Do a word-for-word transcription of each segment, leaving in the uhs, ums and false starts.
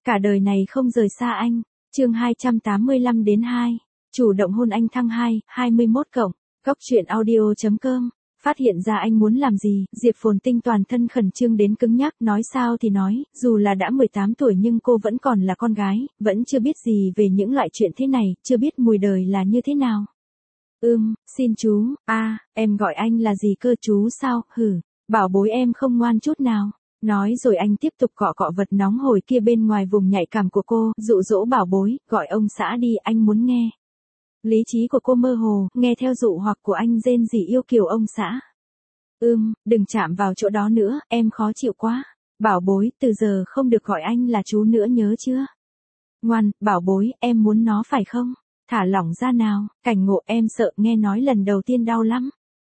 Cả đời này không rời xa anh. Chương hai trăm tám mươi lăm đến hai. Chủ động hôn anh thăng hai, hai mươi mốt cộng. Góc truyện audio chấm com. Phát hiện ra anh muốn làm gì, Diệp Phồn Tinh toàn thân khẩn trương đến cứng nhắc, nói sao thì nói, dù là đã mười tám tuổi nhưng cô vẫn còn là con gái, vẫn chưa biết gì về những loại chuyện thế này, chưa biết mùi đời là như thế nào. Ưm, xin chú, a, à, em gọi anh là gì cơ chú sao, hử, bảo bối em không ngoan chút nào. Nói rồi anh tiếp tục cọ cọ vật nóng hổi kia bên ngoài vùng nhạy cảm của cô, dụ dỗ bảo bối, gọi ông xã đi, anh muốn nghe. Lý trí của cô mơ hồ, nghe theo dụ hoặc của anh rên rỉ yêu kiều ông xã. Ưm, đừng chạm vào chỗ đó nữa, em khó chịu quá. Bảo bối, từ giờ không được gọi anh là chú nữa nhớ chưa? Ngoan, bảo bối, em muốn nó phải không? Thả lỏng ra nào, cảnh ngộ em sợ nghe nói lần đầu tiên đau lắm.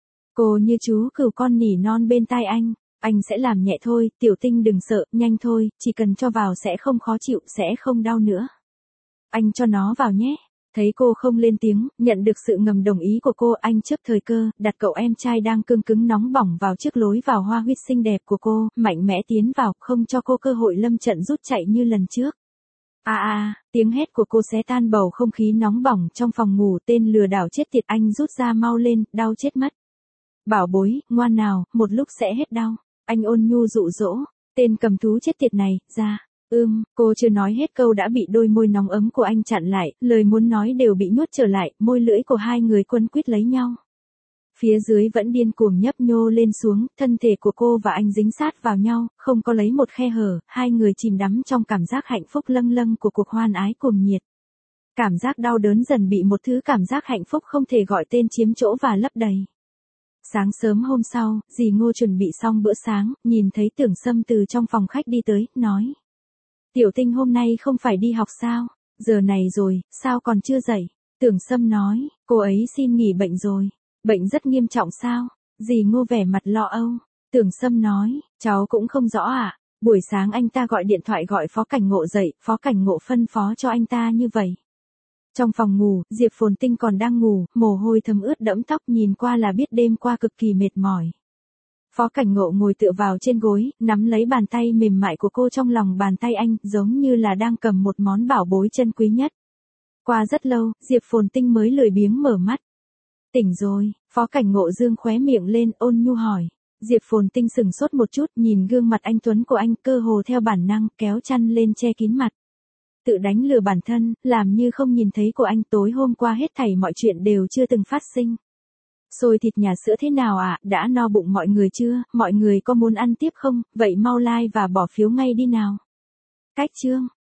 Cô như chú cừu con nỉ non bên tai anh. Anh sẽ làm nhẹ thôi, tiểu tinh đừng sợ, nhanh thôi, chỉ cần cho vào sẽ không khó chịu, sẽ không đau nữa. Anh cho nó vào nhé. Thấy cô không lên tiếng, nhận được sự ngầm đồng ý của cô, anh chớp thời cơ, đặt cậu em trai đang cương cứng nóng bỏng vào trước lối vào hoa huyết xinh đẹp của cô, mạnh mẽ tiến vào, không cho cô cơ hội lâm trận rút chạy như lần trước. À à, tiếng hét của cô xé tan bầu không khí nóng bỏng trong phòng ngủ, tên lừa đảo chết tiệt, anh rút ra mau lên, đau chết mất. Bảo bối, ngoan nào, một lúc sẽ hết đau. Anh ôn nhu dụ dỗ, tên cầm thú chết tiệt này, ra. Ưm, cô chưa nói hết câu đã bị đôi môi nóng ấm của anh chặn lại, lời muốn nói đều bị nuốt trở lại, môi lưỡi của hai người quấn quýt lấy nhau. Phía dưới vẫn điên cuồng nhấp nhô lên xuống, thân thể của cô và anh dính sát vào nhau, không có lấy một khe hở, hai người chìm đắm trong cảm giác hạnh phúc lâng lâng của cuộc hoan ái cuồng nhiệt. Cảm giác đau đớn dần bị một thứ cảm giác hạnh phúc không thể gọi tên chiếm chỗ và lấp đầy. Sáng sớm hôm sau, dì Ngô chuẩn bị xong bữa sáng, nhìn thấy Tưởng Sâm từ trong phòng khách đi tới, nói. Tiểu Tinh hôm nay không phải đi học sao? Giờ này rồi, sao còn chưa dậy? Tưởng Sâm nói, cô ấy xin nghỉ bệnh rồi. Bệnh rất nghiêm trọng sao? Dì Ngô vẻ mặt lo âu. Tưởng Sâm nói, cháu cũng không rõ ạ. À? Buổi sáng anh ta gọi điện thoại gọi Phó Cảnh Ngộ dậy, Phó Cảnh Ngộ phân phó cho anh ta như vậy. Trong phòng ngủ, Diệp Phồn Tinh còn đang ngủ, mồ hôi thấm ướt đẫm tóc, nhìn qua là biết đêm qua cực kỳ mệt mỏi. Phó Cảnh Ngộ ngồi tựa vào trên gối, nắm lấy bàn tay mềm mại của cô trong lòng bàn tay anh, giống như là đang cầm một món bảo bối chân quý nhất. Qua rất lâu, Diệp Phồn Tinh mới lười biếng mở mắt. Tỉnh rồi, Phó Cảnh Ngộ dương khóe miệng lên, ôn nhu hỏi. Diệp Phồn Tinh sừng sốt một chút, nhìn gương mặt anh tuấn của anh, cơ hồ theo bản năng, kéo chăn lên che kín mặt. Tự đánh lừa bản thân, làm như không nhìn thấy của anh. Tối hôm qua hết thảy mọi chuyện đều chưa từng phát sinh. Xôi thịt nhà sữa thế nào ạ, à? Đã no bụng mọi người chưa, mọi người có muốn ăn tiếp không, vậy mau like và bỏ phiếu ngay đi nào. Cách chương.